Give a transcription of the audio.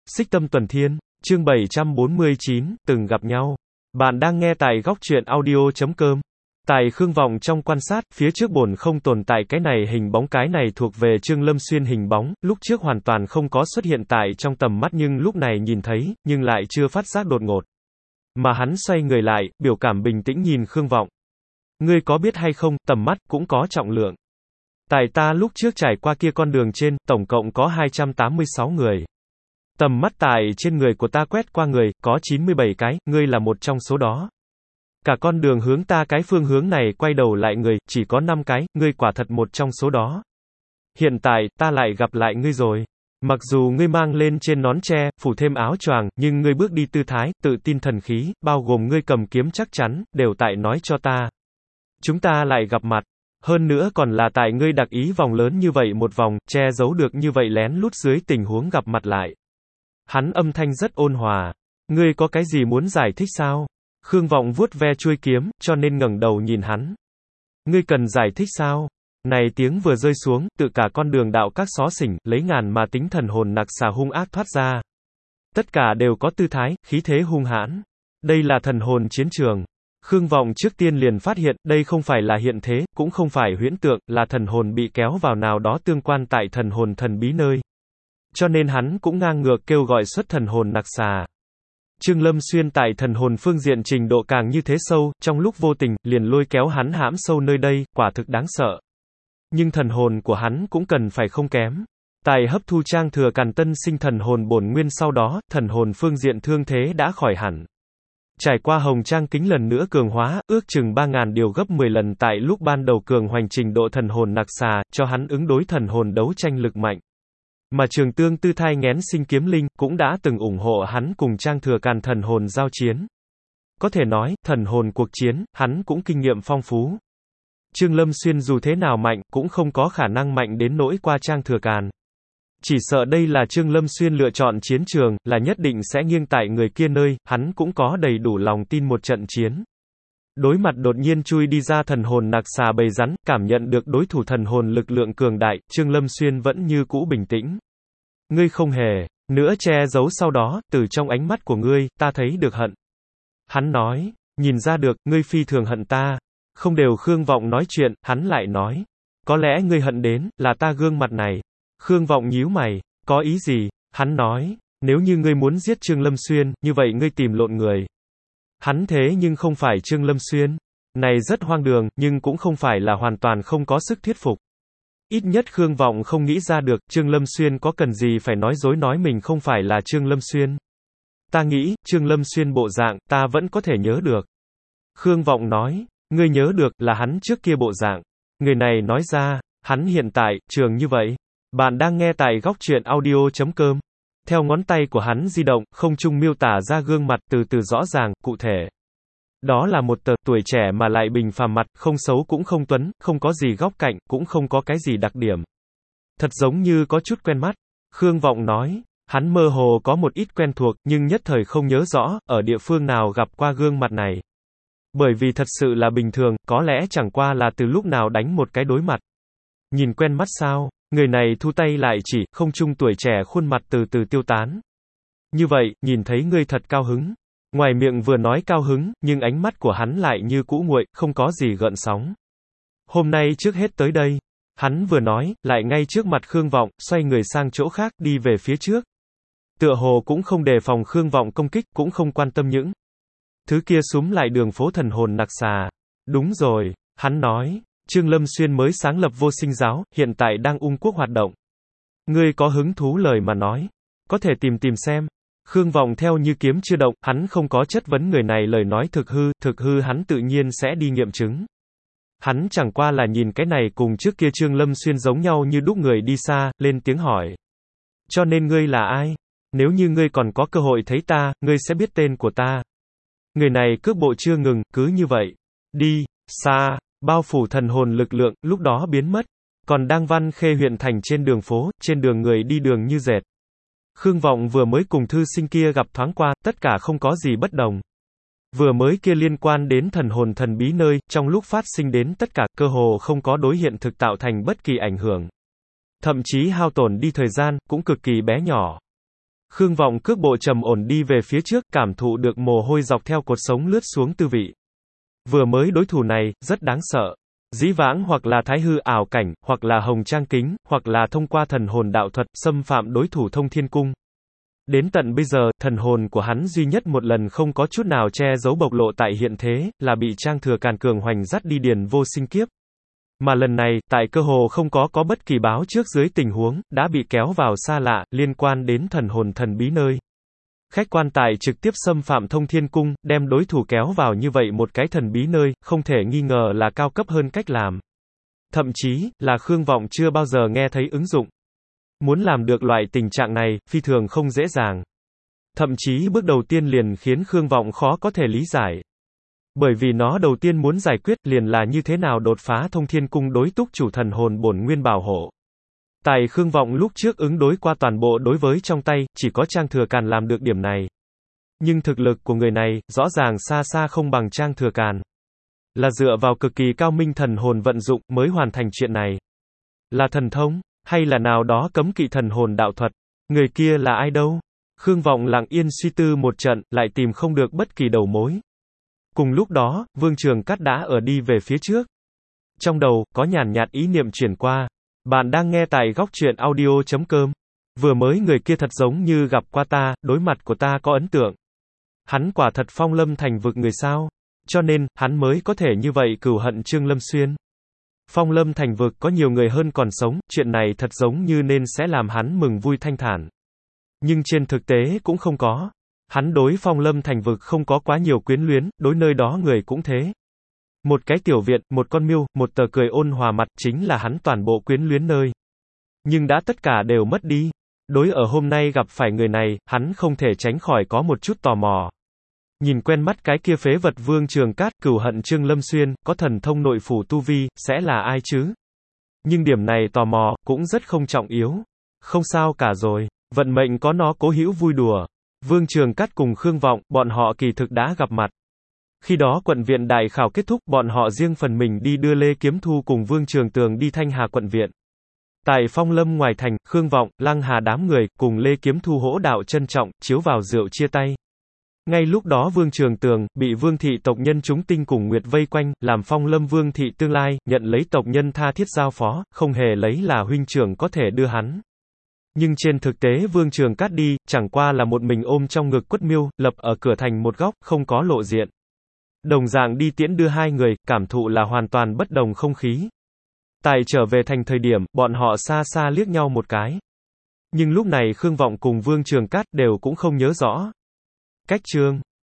Xích Tâm Tuần Thiên, chương 749, từng gặp nhau. Bạn đang nghe tại góc truyện audio.com. Tại Khương Vọng trong quan sát, phía trước bổn không tồn tại cái này hình bóng, cái này thuộc về Trương Lâm Xuyên hình bóng, lúc trước hoàn toàn không có xuất hiện tại trong tầm mắt nhưng lúc này nhìn thấy, nhưng lại chưa phát giác đột ngột. Mà hắn xoay người lại, biểu cảm bình tĩnh nhìn Khương Vọng. Ngươi có biết hay không, tầm mắt cũng có trọng lượng. Tại ta lúc trước trải qua kia con đường trên, tổng cộng có 286 người. Tầm mắt tại trên người của ta quét qua người, có 97 cái, ngươi là một trong số đó. Cả con đường hướng ta cái phương hướng này quay đầu lại người, chỉ có 5 cái, ngươi quả thật một trong số đó. Hiện tại, ta lại gặp lại ngươi rồi. Mặc dù ngươi mang lên trên nón tre, phủ thêm áo choàng, nhưng ngươi bước đi tư thái, tự tin thần khí, bao gồm ngươi cầm kiếm chắc chắn, đều tại nói cho ta. Chúng ta lại gặp mặt. Hơn nữa còn là tại ngươi đặc ý vòng lớn như vậy một vòng, che giấu được như vậy lén lút dưới tình huống gặp mặt lại. Hắn âm thanh rất ôn hòa. Ngươi có cái gì muốn giải thích sao? Khương Vọng vuốt ve chuôi kiếm, cho nên ngẩng đầu nhìn hắn. Ngươi cần giải thích sao? Này tiếng vừa rơi xuống, tự cả con đường đạo các xó xỉnh, lấy ngàn mà tính thần hồn nặc xà hung ác thoát ra. Tất cả đều có tư thái, khí thế hung hãn. Đây là thần hồn chiến trường. Khương Vọng trước tiên liền phát hiện, đây không phải là hiện thế, cũng không phải huyễn tượng, là thần hồn bị kéo vào nào đó tương quan tại thần hồn thần bí nơi. Cho nên hắn cũng ngang ngược kêu gọi xuất thần hồn nặc xà. Trương Lâm Xuyên tại thần hồn phương diện trình độ càng như thế sâu, trong lúc vô tình, liền lôi kéo hắn hãm sâu nơi đây, quả thực đáng sợ. Nhưng thần hồn của hắn cũng cần phải không kém. Tại hấp thu Trang Thừa Càn tân sinh thần hồn bổn nguyên sau đó, thần hồn phương diện thương thế đã khỏi hẳn. Trải qua hồng trang kính lần nữa cường hóa, ước chừng 3.000 điều gấp 10 lần tại lúc ban đầu cường hoành trình độ thần hồn nặc xà, cho hắn ứng đối thần hồn đấu tranh lực mạnh. Mà Trường Tương Tư thai nghén sinh kiếm linh, cũng đã từng ủng hộ hắn cùng Trang Thừa Càn thần hồn giao chiến. Có thể nói, thần hồn cuộc chiến, hắn cũng kinh nghiệm phong phú. Trương Lâm Xuyên dù thế nào mạnh, cũng không có khả năng mạnh đến nỗi qua Trang Thừa Càn. Chỉ sợ đây là Trương Lâm Xuyên lựa chọn chiến trường, là nhất định sẽ nghiêng tại người kia nơi, hắn cũng có đầy đủ lòng tin một trận chiến. Đối mặt đột nhiên chui đi ra thần hồn nặc xà bầy rắn, cảm nhận được đối thủ thần hồn lực lượng cường đại, Trương Lâm Xuyên vẫn như cũ bình tĩnh. Ngươi không hề nữa che giấu, sau đó, từ trong ánh mắt của ngươi, ta thấy được hận. Hắn nói, nhìn ra được, ngươi phi thường hận ta. Không đều Khương Vọng nói chuyện, hắn lại nói, có lẽ ngươi hận đến, là ta gương mặt này. Khương Vọng nhíu mày, có ý gì? Hắn nói, nếu như ngươi muốn giết Trương Lâm Xuyên, như vậy ngươi tìm lộn người. Hắn thế nhưng không phải Trương Lâm Xuyên. Này rất hoang đường, nhưng cũng không phải là hoàn toàn không có sức thuyết phục. Ít nhất Khương Vọng không nghĩ ra được, Trương Lâm Xuyên có cần gì phải nói dối nói mình không phải là Trương Lâm Xuyên. Ta nghĩ, Trương Lâm Xuyên bộ dạng, ta vẫn có thể nhớ được. Khương Vọng nói, ngươi nhớ được, là hắn trước kia bộ dạng. Người này nói ra, hắn hiện tại, trường như vậy. Bạn đang nghe tại góc truyện audio.com. Theo ngón tay của hắn di động, không trung miêu tả ra gương mặt từ từ rõ ràng, cụ thể. Đó là một tờ tuổi trẻ mà lại bình phàm mặt, không xấu cũng không tuấn, không có gì góc cạnh, cũng không có cái gì đặc điểm. Thật giống như có chút quen mắt. Khương Vọng nói, hắn mơ hồ có một ít quen thuộc, nhưng nhất thời không nhớ rõ, ở địa phương nào gặp qua gương mặt này. Bởi vì thật sự là bình thường, có lẽ chẳng qua là từ lúc nào đánh một cái đối mặt. Nhìn quen mắt sao? Người này thu tay lại chỉ, không trung tuổi trẻ khuôn mặt từ từ tiêu tán. Như vậy, nhìn thấy ngươi thật cao hứng. Ngoài miệng vừa nói cao hứng, nhưng ánh mắt của hắn lại như cũ nguội, không có gì gợn sóng. Hôm nay trước hết tới đây. Hắn vừa nói, lại ngay trước mặt Khương Vọng, xoay người sang chỗ khác, đi về phía trước. Tựa hồ cũng không đề phòng Khương Vọng công kích, cũng không quan tâm những thứ kia súm lại đường phố thần hồn nặc xà. Đúng rồi, hắn nói. Trương Lâm Xuyên mới sáng lập Vô Sinh Giáo, hiện tại đang ung quốc hoạt động. Ngươi có hứng thú lời mà nói. Có thể tìm xem. Khương Vọng theo như kiếm chưa động, hắn không có chất vấn người này lời nói thực hư hắn tự nhiên sẽ đi nghiệm chứng. Hắn chẳng qua là nhìn cái này cùng trước kia Trương Lâm Xuyên giống nhau như đúc người đi xa, lên tiếng hỏi. Cho nên ngươi là ai? Nếu như ngươi còn có cơ hội thấy ta, ngươi sẽ biết tên của ta. Người này cước bộ chưa ngừng, cứ như vậy. Đi, xa. Bao phủ thần hồn lực lượng, lúc đó biến mất. Còn đang Văn Khê huyện thành trên đường phố, trên đường người đi đường như dệt. Khương Vọng vừa mới cùng thư sinh kia gặp thoáng qua, tất cả không có gì bất đồng. Vừa mới kia liên quan đến thần hồn thần bí nơi, trong lúc phát sinh đến tất cả, cơ hồ không có đối hiện thực tạo thành bất kỳ ảnh hưởng. Thậm chí hao tổn đi thời gian, cũng cực kỳ bé nhỏ. Khương Vọng cước bộ trầm ổn đi về phía trước, cảm thụ được mồ hôi dọc theo cột sống lướt xuống tư vị. Vừa mới đối thủ này, rất đáng sợ. Dĩ vãng hoặc là thái hư ảo cảnh, hoặc là hồng trang kính, hoặc là thông qua thần hồn đạo thuật, xâm phạm đối thủ thông thiên cung. Đến tận bây giờ, thần hồn của hắn duy nhất một lần không có chút nào che giấu bộc lộ tại hiện thế, là bị Trang Thừa Càn cường hoành dắt đi điền vô sinh kiếp. Mà lần này, tại cơ hồ không có bất kỳ báo trước dưới tình huống, đã bị kéo vào xa lạ, liên quan đến thần hồn thần bí nơi. Khách quan tài trực tiếp xâm phạm thông thiên cung, đem đối thủ kéo vào như vậy một cái thần bí nơi, không thể nghi ngờ là cao cấp hơn cách làm. Thậm chí, là Khương Vọng chưa bao giờ nghe thấy ứng dụng. Muốn làm được loại tình trạng này, phi thường không dễ dàng. Thậm chí bước đầu tiên liền khiến Khương Vọng khó có thể lý giải. Bởi vì nó đầu tiên muốn giải quyết liền là như thế nào đột phá thông thiên cung đối túc chủ thần hồn bổn nguyên bảo hộ. Tại Khương Vọng lúc trước ứng đối qua toàn bộ đối với trong tay, chỉ có Trang Thừa Càn làm được điểm này. Nhưng thực lực của người này, rõ ràng xa xa không bằng Trang Thừa Càn. Là dựa vào cực kỳ cao minh thần hồn vận dụng mới hoàn thành chuyện này. Là thần thông, hay là nào đó cấm kỵ thần hồn đạo thuật? Người kia là ai đâu? Khương Vọng lặng yên suy tư một trận, lại tìm không được bất kỳ đầu mối. Cùng lúc đó, Vương Trường Cát đã ở đi về phía trước. Trong đầu, có nhàn nhạt ý niệm chuyển qua. Bạn đang nghe tại góc truyện audio.com. Vừa mới người kia thật giống như gặp qua ta, đối mặt của ta có ấn tượng. Hắn quả thật phong lâm thành vực người sao? Cho nên, hắn mới có thể như vậy cừu hận Trương Lâm Xuyên. Phong lâm thành vực có nhiều người hơn còn sống, chuyện này thật giống như nên sẽ làm hắn mừng vui thanh thản. Nhưng trên thực tế cũng không có. Hắn đối phong lâm thành vực không có quá nhiều quyến luyến, đối nơi đó người cũng thế. Một cái tiểu viện, một con miêu, một tờ cười ôn hòa mặt chính là hắn toàn bộ quyến luyến nơi. Nhưng đã tất cả đều mất đi. Đối ở hôm nay gặp phải người này, hắn không thể tránh khỏi có một chút tò mò. Nhìn quen mắt cái kia phế vật Vương Trường Cát, cừu hận Trương Lâm Xuyên, có thần thông nội phủ tu vi, sẽ là ai chứ? Nhưng điểm này tò mò, cũng rất không trọng yếu. Không sao cả rồi. Vận mệnh có nó cố hữu vui đùa. Vương Trường Cát cùng Khương Vọng, bọn họ kỳ thực đã gặp mặt. Khi đó quận viện đại khảo kết thúc, bọn họ riêng phần mình đi đưa Lê Kiếm Thu cùng Vương Trường Tường đi Thanh Hà quận viện. Tại phong lâm ngoài thành, Khương Vọng, Lăng Hà đám người, cùng Lê Kiếm Thu hỗ đạo trân trọng, chiếu vào rượu chia tay. Ngay lúc đó Vương Trường Tường, bị Vương thị tộc nhân chúng tinh cùng Nguyệt vây quanh, làm phong lâm Vương thị tương lai, nhận lấy tộc nhân tha thiết giao phó, không hề lấy là huynh trưởng có thể đưa hắn. Nhưng trên thực tế Vương Trường Cát đi, chẳng qua là một mình ôm trong ngực quất miêu, lập ở cửa thành một góc, không có lộ diện. Đồng dạng đi tiễn đưa hai người, cảm thụ là hoàn toàn bất đồng không khí. Tại trở về thành thời điểm, bọn họ xa xa liếc nhau một cái. Nhưng lúc này Khương Vọng cùng Vương Trường Cát đều cũng không nhớ rõ. Cách chương